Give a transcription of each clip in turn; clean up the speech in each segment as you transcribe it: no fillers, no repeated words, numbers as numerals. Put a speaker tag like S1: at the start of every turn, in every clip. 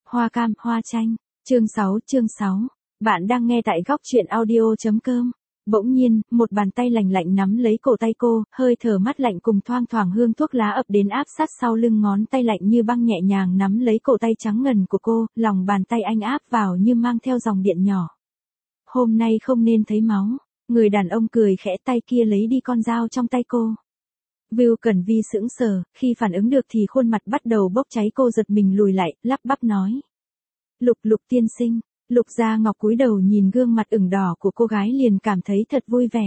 S1: Hoa cam, hoa chanh. Chương 6. Bạn đang nghe tại góc truyện audio.com. Bỗng nhiên, một bàn tay lạnh lạnh nắm lấy cổ tay cô, hơi thở mát lạnh cùng thoang thoảng hương thuốc lá ập đến áp sát sau lưng, ngón tay lạnh như băng nhẹ nhàng nắm lấy cổ tay trắng ngần của cô, lòng bàn tay anh áp vào như mang theo dòng điện nhỏ. Hôm nay không nên thấy máu. Người đàn ông cười khẽ, tay kia lấy đi con dao trong tay cô. Vưu Cẩn Vi sững sờ, khi phản ứng được thì khuôn mặt bắt đầu bốc cháy, cô giật mình lùi lại, lắp bắp nói. Lục tiên sinh. Lục Gia Ngọc cúi đầu nhìn gương mặt ửng đỏ của cô gái liền cảm thấy thật vui vẻ.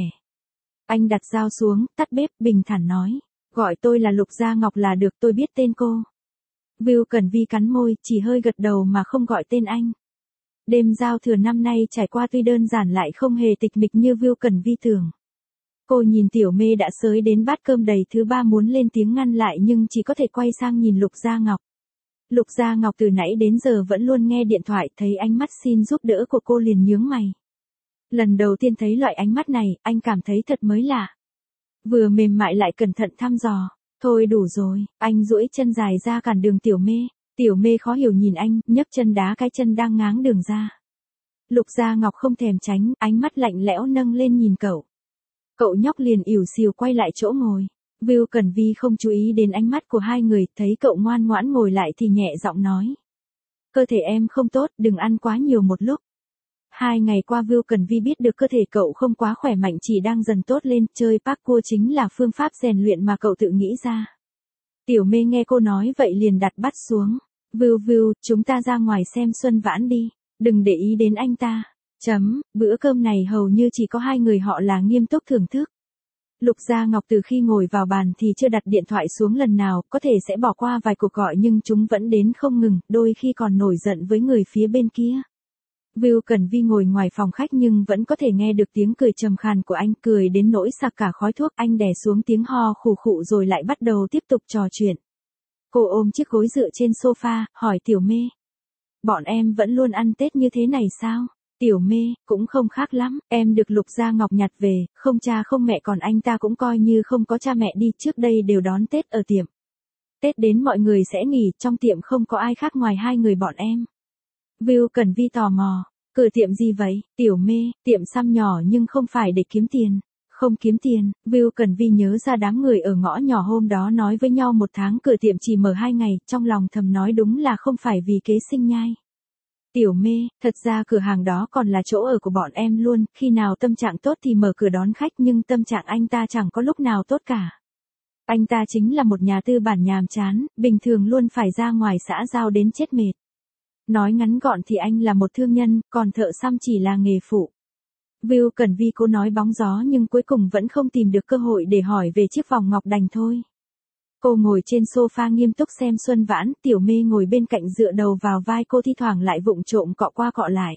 S1: Anh đặt dao xuống, tắt bếp, bình thản nói. Gọi tôi là Lục Gia Ngọc là được, tôi biết tên cô. Vưu Cẩn Vi cắn môi, chỉ hơi gật đầu mà không gọi tên anh. Đêm giao thừa năm nay trải qua tuy đơn giản lại không hề tịch mịch như Vưu Cẩn Vi tưởng. Cô nhìn Tiểu Mê đã xới đến bát cơm đầy thứ ba muốn lên tiếng ngăn lại nhưng chỉ có thể quay sang nhìn Lục Gia Ngọc. Lục Gia Ngọc từ nãy đến giờ vẫn luôn nghe điện thoại, thấy ánh mắt xin giúp đỡ của cô liền nhướng mày. Lần đầu tiên thấy loại ánh mắt này, anh cảm thấy thật mới lạ. Vừa mềm mại lại cẩn thận thăm dò. Thôi đủ rồi, anh duỗi chân dài ra cản đường Tiểu Mê. Tiểu Mê khó hiểu nhìn anh, nhấc chân đá cái chân đang ngáng đường ra. Lục Gia Ngọc không thèm tránh, ánh mắt lạnh lẽo nâng lên nhìn cậu. Cậu nhóc liền ỉu xìu quay lại chỗ ngồi. Vưu Cẩn Vi không chú ý đến ánh mắt của hai người, thấy cậu ngoan ngoãn ngồi lại thì nhẹ giọng nói. Cơ thể em không tốt, đừng ăn quá nhiều một lúc. 2 ngày qua Vưu Cẩn Vi biết được cơ thể cậu không quá khỏe mạnh, chỉ đang dần tốt lên, chơi parkour chính là phương pháp rèn luyện mà cậu tự nghĩ ra. Tiểu Mê nghe cô nói vậy liền đặt bát xuống. Vưu, chúng ta ra ngoài xem Xuân Vãn đi, đừng để ý đến anh ta. Bữa cơm này hầu như chỉ có hai người họ là nghiêm túc thưởng thức. Lục Gia Ngọc từ khi ngồi vào bàn thì chưa đặt điện thoại xuống lần nào, có thể sẽ bỏ qua vài cuộc gọi nhưng chúng vẫn đến không ngừng, đôi khi còn nổi giận với người phía bên kia. Vưu Cẩn Vi ngồi ngoài phòng khách nhưng vẫn có thể nghe được tiếng cười trầm khàn của anh, cười đến nỗi sặc cả khói thuốc. Anh đè xuống tiếng ho khủ khụ rồi lại bắt đầu tiếp tục trò chuyện. Cô ôm chiếc gối dựa trên sofa, hỏi Tiểu Mê. Bọn em vẫn luôn ăn Tết như thế này sao? Tiểu Mê, cũng không khác lắm, em được Lục Gia Ngọc nhặt về, không cha không mẹ, còn anh ta cũng coi như không có cha mẹ đi, trước đây đều đón Tết ở tiệm. Tết đến mọi người sẽ nghỉ, trong tiệm không có ai khác ngoài hai người bọn em. Vưu Cẩn Vi tò mò, cửa tiệm gì vậy? Tiểu Mê, tiệm xăm nhỏ nhưng không phải để kiếm tiền. Không kiếm tiền. Vưu Cẩn Vi nhớ ra đám người ở ngõ nhỏ hôm đó nói với nhau 1 tháng cửa tiệm chỉ mở 2 ngày, trong lòng thầm nói đúng là không phải vì kế sinh nhai. Tiểu Mê, thật ra cửa hàng đó còn là chỗ ở của bọn em luôn, khi nào tâm trạng tốt thì mở cửa đón khách, nhưng tâm trạng anh ta chẳng có lúc nào tốt cả. Anh ta chính là một nhà tư bản nhàm chán, bình thường luôn phải ra ngoài xã giao đến chết mệt. Nói ngắn gọn thì anh là một thương nhân, còn thợ xăm chỉ là nghề phụ. Vưu Cẩn Vi cô nói bóng gió nhưng cuối cùng vẫn không tìm được cơ hội để hỏi về chiếc vòng ngọc đành thôi. Cô ngồi trên sofa nghiêm túc xem Xuân Vãn, Tiểu Mê ngồi bên cạnh dựa đầu vào vai cô, thi thoảng lại vụng trộm cọ qua cọ lại.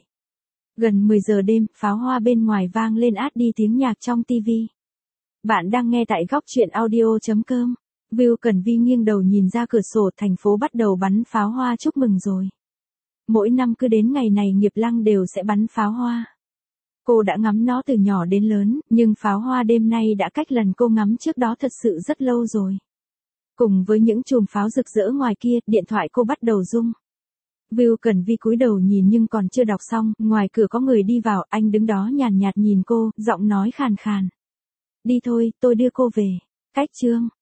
S1: Gần 10 giờ đêm, pháo hoa bên ngoài vang lên át đi tiếng nhạc trong tivi. Bạn đang nghe tại góc truyện audio.com. Vưu Cẩn Vi nghiêng đầu nhìn ra cửa sổ, thành phố bắt đầu bắn pháo hoa chúc mừng rồi. Mỗi năm cứ đến ngày này Nghiệp Lăng đều sẽ bắn pháo hoa. Cô đã ngắm nó từ nhỏ đến lớn, nhưng pháo hoa đêm nay đã cách lần cô ngắm trước đó thật sự rất lâu rồi. Cùng với những chùm pháo rực rỡ ngoài kia, điện thoại cô bắt đầu rung. Vưu Cẩn Vi cúi đầu nhìn nhưng còn chưa đọc xong, ngoài cửa có người đi vào, anh đứng đó nhàn nhạt nhìn cô, giọng nói khàn khàn. Đi thôi, tôi đưa cô về. Cách chương.